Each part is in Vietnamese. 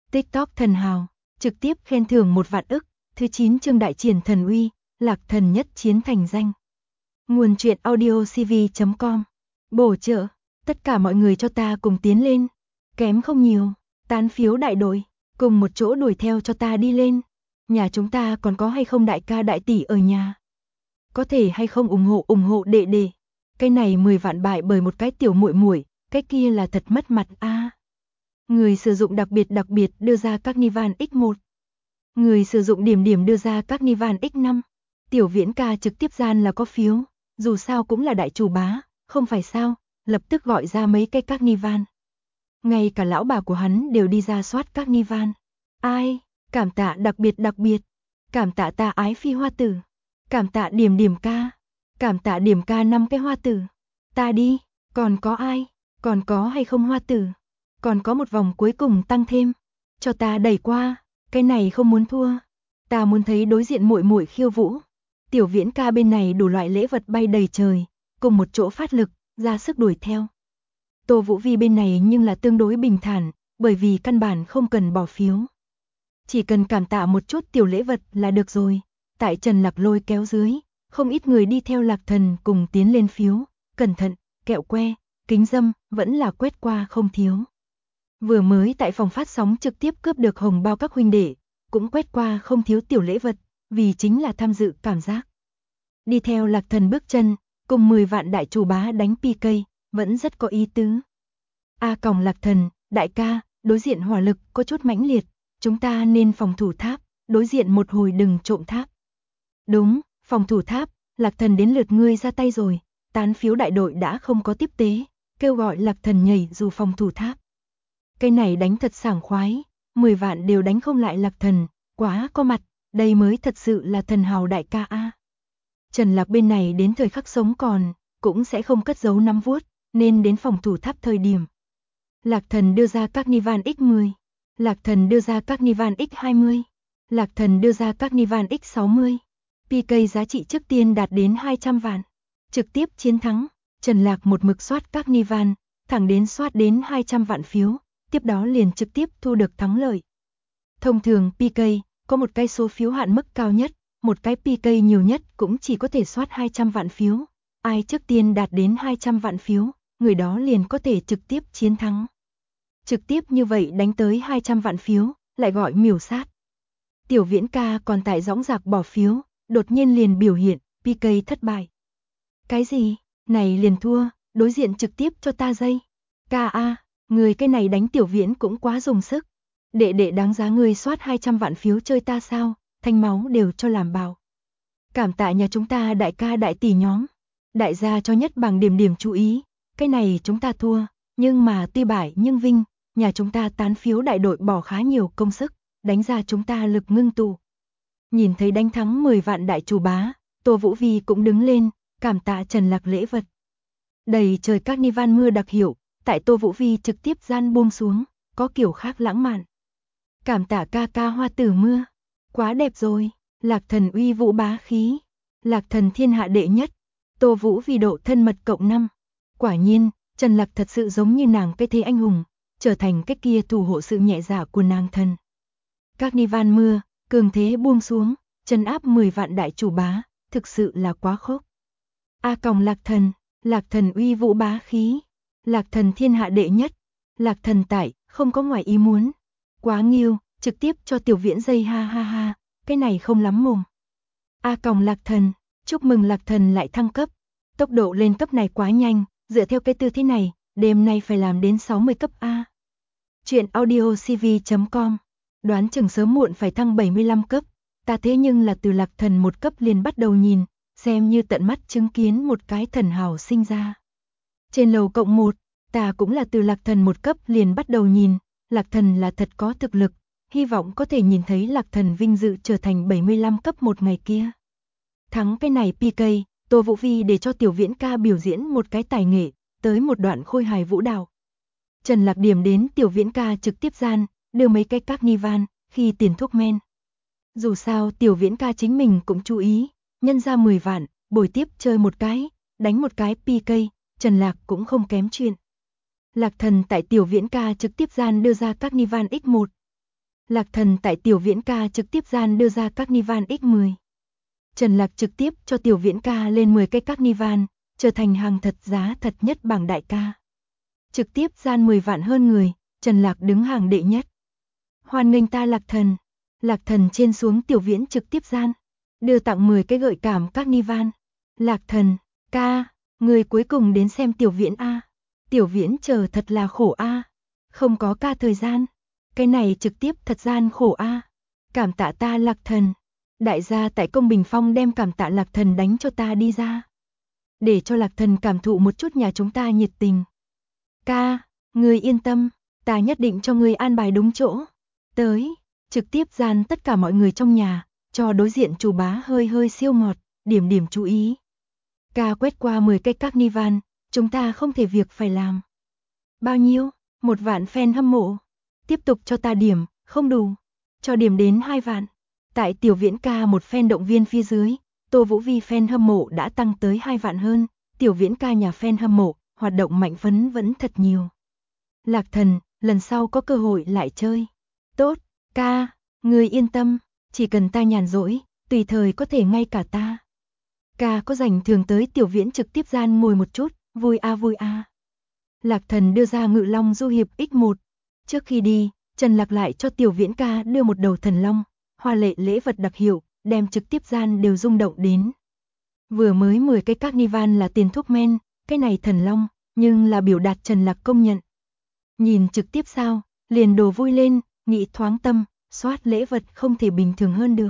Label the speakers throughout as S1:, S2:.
S1: TikTok thần hào, trực tiếp khen thưởng 1 vạn ức, thứ 9 chương đại triển thần uy, Lạc Thần nhất chiến thành danh. Nguồn truyện audio cv.com. Bổ trợ, tất cả mọi người cho ta cùng tiến lên. Kém không nhiều, tán phiếu đại đội, cùng một chỗ đuổi theo cho ta đi lên. Nhà chúng ta còn có hay không đại ca đại tỷ ở nhà? Có thể hay không ủng hộ đệ đệ? Cái này 10 vạn bại bởi một cái tiểu muội muội, cái kia là thật mất mặt a. Người sử dụng đặc biệt đưa ra Carnival X1. Người sử dụng điểm đưa ra Carnival X5. Tiểu Viễn ca trực tiếp gian là có phiếu, dù sao cũng là đại chủ bá, không phải sao, lập tức gọi ra mấy cái Carnival. Ngay cả lão bà của hắn đều đi ra soát Carnival. Ai, cảm tạ đặc biệt, cảm tạ ta ái phi hoa tử, cảm tạ điểm ca, cảm tạ điểm ca 5 cái hoa tử. Ta đi, còn có ai, còn có hay không hoa tử? Còn có một vòng cuối cùng tăng thêm, cho ta đẩy qua, cái này không muốn thua. Ta muốn thấy đối diện muội muội khiêu vũ. Tiểu Viễn ca bên này đủ loại lễ vật bay đầy trời, cùng một chỗ phát lực, ra sức đuổi theo. Tô Vũ Vi bên này nhưng là tương đối bình thản, bởi vì căn bản không cần bỏ phiếu. Chỉ cần cảm tạ một chút tiểu lễ vật là được rồi. Tại Trần Lạc lôi kéo dưới, không ít người đi theo Lạc Thần cùng tiến lên phiếu, cẩn thận, kẹo que, kính dâm, vẫn là quét qua không thiếu. Vừa mới tại phòng phát sóng trực tiếp cướp được hồng bao các huynh đệ, cũng quét qua không thiếu tiểu lễ vật, vì chính là tham dự cảm giác. Đi theo Lạc Thần bước chân, cùng 10 vạn đại chủ bá đánh PK, vẫn rất có ý tứ. Lạc Thần, đại ca, đối diện hỏa lực có chút mãnh liệt, chúng ta nên phòng thủ tháp, đối diện một hồi đừng trộm tháp. Đúng, phòng thủ tháp, Lạc Thần đến lượt ngươi ra tay rồi, tán phiếu đại đội đã không có tiếp tế, kêu gọi Lạc Thần nhảy dù phòng thủ tháp. Cái này đánh thật sảng khoái, 10 vạn đều đánh không lại Lạc Thần, quá có mặt, đây mới thật sự là thần hào đại ca a. Trần Lạc bên này đến thời khắc sống còn, cũng sẽ không cất giấu nắm vuốt, nên đến phòng thủ tháp thời điểm. Lạc Thần đưa ra Carnival X10, Lạc Thần đưa ra Carnival X20, Lạc Thần đưa ra Carnival X60. PK giá trị trước tiên đạt đến 200 vạn. Trực tiếp chiến thắng, Trần Lạc một mực soát Carnival, thẳng đến soát đến 200 vạn phiếu, tiếp đó liền trực tiếp thu được thắng lợi. Thông thường PK có một cái số phiếu hạn mức cao nhất, một cái PK nhiều nhất cũng chỉ có thể soát 200 vạn phiếu. Ai trước tiên đạt đến 200 vạn phiếu, người đó liền có thể trực tiếp chiến thắng. Trực tiếp như vậy đánh tới 200 vạn phiếu, lại gọi miểu sát. Tiểu Viễn ca còn tại dõng dạc bỏ phiếu, đột nhiên liền biểu hiện, PK thất bại. Cái gì? Này liền thua, đối diện trực tiếp cho ta dây. Người cái này đánh Tiểu Viễn cũng quá dùng sức. Đệ đệ đáng giá ngươi soát 200 vạn phiếu chơi ta sao, thanh máu đều cho làm bảo. Cảm tạ nhà chúng ta đại ca đại tỷ nhóm. Đại gia cho nhất bằng điểm chú ý, cái này chúng ta thua, nhưng mà tuy bại nhưng vinh, nhà chúng ta tán phiếu đại đội bỏ khá nhiều công sức, đánh ra chúng ta lực ngưng tụ. Nhìn thấy đánh thắng 10 vạn đại chủ bá, Tô Vũ Vi cũng đứng lên, cảm tạ Trần Lạc lễ vật. Đầy trời Carnival mưa đặc hiệu, tại Tô Vũ Vi trực tiếp gian buông xuống, có kiểu khác lãng mạn. Cảm tạ ca ca hoa tử mưa, quá đẹp rồi, Lạc Thần uy vũ bá khí, Lạc Thần thiên hạ đệ nhất, Tô Vũ Vi độ thân mật cộng 5. Quả nhiên, Trần Lạc thật sự giống như nàng cái thế anh hùng, trở thành cái kia thủ hộ sự nhẹ dạ của nàng thần. Carnival mưa, cường thế buông xuống, trấn áp 10 vạn đại chủ bá, thực sự là quá khốc. Lạc Thần uy vũ bá khí, Lạc Thần thiên hạ đệ nhất, Lạc Thần tại, không có ngoài ý muốn. Quá nghiêu, trực tiếp cho Tiểu Viễn dây ha, cái này không lắm mồm. Lạc Thần, chúc mừng Lạc Thần lại thăng cấp, tốc độ lên cấp này quá nhanh, dựa theo cái tư thế này, đêm nay phải làm đến 60 cấp A. Chuyện audio cv.com, đoán chừng sớm muộn phải thăng 75 cấp, ta thế nhưng là từ Lạc Thần một cấp liền bắt đầu nhìn, xem như tận mắt chứng kiến một cái thần hào sinh ra. Trên lầu cộng 1, ta cũng là từ Lạc Thần một cấp liền bắt đầu nhìn, Lạc Thần là thật có thực lực, hy vọng có thể nhìn thấy Lạc Thần vinh dự trở thành 75 cấp một ngày kia. Thắng cái này PK, Tô Vũ Vi để cho Tiểu Viễn ca biểu diễn một cái tài nghệ, tới một đoạn khôi hài vũ đạo. Trần Lạc điểm đến Tiểu Viễn ca trực tiếp gian, đưa mấy cái Carnival, khi tiền thuốc men. Dù sao Tiểu Viễn ca chính mình cũng chú ý, nhân ra 10 vạn, bồi tiếp chơi một cái, đánh một cái PK, Trần Lạc cũng không kém chuyện. Lạc Thần tại Tiểu Viễn ca trực tiếp gian đưa ra Carnival X1. Lạc Thần tại Tiểu Viễn ca trực tiếp gian đưa ra Carnival X10. Trần Lạc trực tiếp cho Tiểu Viễn ca lên 10 cái Carnival, trở thành hàng thật giá thật nhất bảng đại ca. Trực tiếp gian 10 vạn hơn người, Trần Lạc đứng hàng đệ nhất. Hoan nghênh ta Lạc Thần. Lạc Thần trên xuống Tiểu Viễn trực tiếp gian, đưa tặng 10 cái gợi cảm Carnival. Lạc Thần, ca, người cuối cùng đến xem Tiểu Viễn a. Tiểu Viễn chờ thật là khổ a. Không có ca thời gian. Cái này trực tiếp thật gian khổ a. Cảm tạ ta Lạc Thần. Đại gia tại Công Bình Phong đem cảm tạ Lạc Thần đánh cho ta đi ra. Để cho Lạc Thần cảm thụ một chút nhà chúng ta nhiệt tình. Ca, người yên tâm, ta nhất định cho người an bài đúng chỗ. Tới, trực tiếp gian tất cả mọi người trong nhà, cho đối diện chủ bá hơi hơi siêu ngọt, điểm điểm chú ý. Ca quét qua 10 cái Carnival, chúng ta không thể việc phải làm. Bao nhiêu? 1 vạn fan hâm mộ. Tiếp tục cho ta điểm, không đủ. Cho điểm đến 2 vạn. Tại Tiểu Viễn ca một fan động viên phía dưới, Tô Vũ Vi fan hâm mộ đã tăng tới 2 vạn hơn. Tiểu Viễn ca nhà fan hâm mộ, hoạt động mạnh phấn vẫn thật nhiều. Lạc Thần, lần sau có cơ hội lại chơi. Tốt, ca, người yên tâm, chỉ cần ta nhàn rỗi, tùy thời có thể ngay cả ta. Ca có rảnh thường tới Tiểu Viễn trực tiếp gian ngồi một chút, vui a vui a. Lạc Thần đưa ra Ngự Long Du Hiệp X1. Trước khi đi, Trần Lạc lại cho Tiểu Viễn ca đưa một đầu thần long, hoa lệ lễ vật đặc hiệu, đem trực tiếp gian đều rung động đến. Vừa mới 10 cái Carnival là tiền thuốc men, cái này thần long, nhưng là biểu đạt Trần Lạc công nhận. Nhìn trực tiếp sao, liền đồ vui lên, nghĩ thoáng tâm, soát lễ vật không thể bình thường hơn được.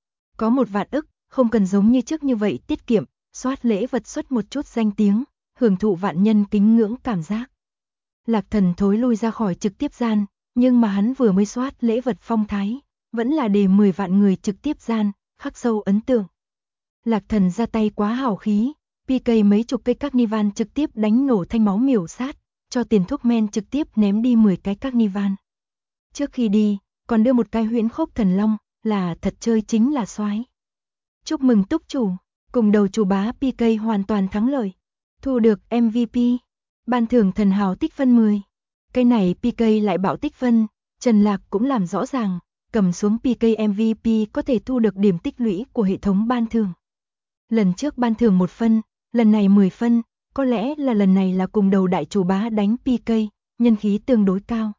S1: Có 1 vạn ức, không cần giống như trước như vậy tiết kiệm, soát lễ vật xuất một chút danh tiếng, hưởng thụ vạn nhân kính ngưỡng cảm giác. Lạc Thần thối lui ra khỏi trực tiếp gian, nhưng mà hắn vừa mới soát lễ vật phong thái, vẫn là để 10 vạn người trực tiếp gian, khắc sâu ấn tượng. Lạc Thần ra tay quá hào khí, PK mấy chục cây Carnival trực tiếp đánh nổ thanh máu miểu sát, cho tiền thuốc men trực tiếp ném đi 10 cái Carnival. Trước khi đi, còn đưa một cái huyễn khốc thần long, là thật chơi chính là soái. Chúc mừng túc chủ, cùng đầu chủ bá PK hoàn toàn thắng lợi, thu được MVP, ban thưởng thần hào tích phân 10. Cái này PK lại bảo tích phân, Trần Lạc cũng làm rõ ràng, cầm xuống PK MVP có thể thu được điểm tích lũy của hệ thống ban thưởng. Lần trước ban thưởng 1 phân, lần này 10 phân, có lẽ là lần này là cùng đầu đại chủ bá đánh PK, nhân khí tương đối cao.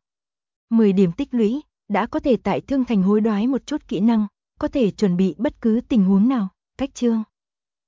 S1: 10 điểm tích lũy, đã có thể tại Thương Thành hối đoái một chút kỹ năng, có thể chuẩn bị bất cứ tình huống nào, cách chương.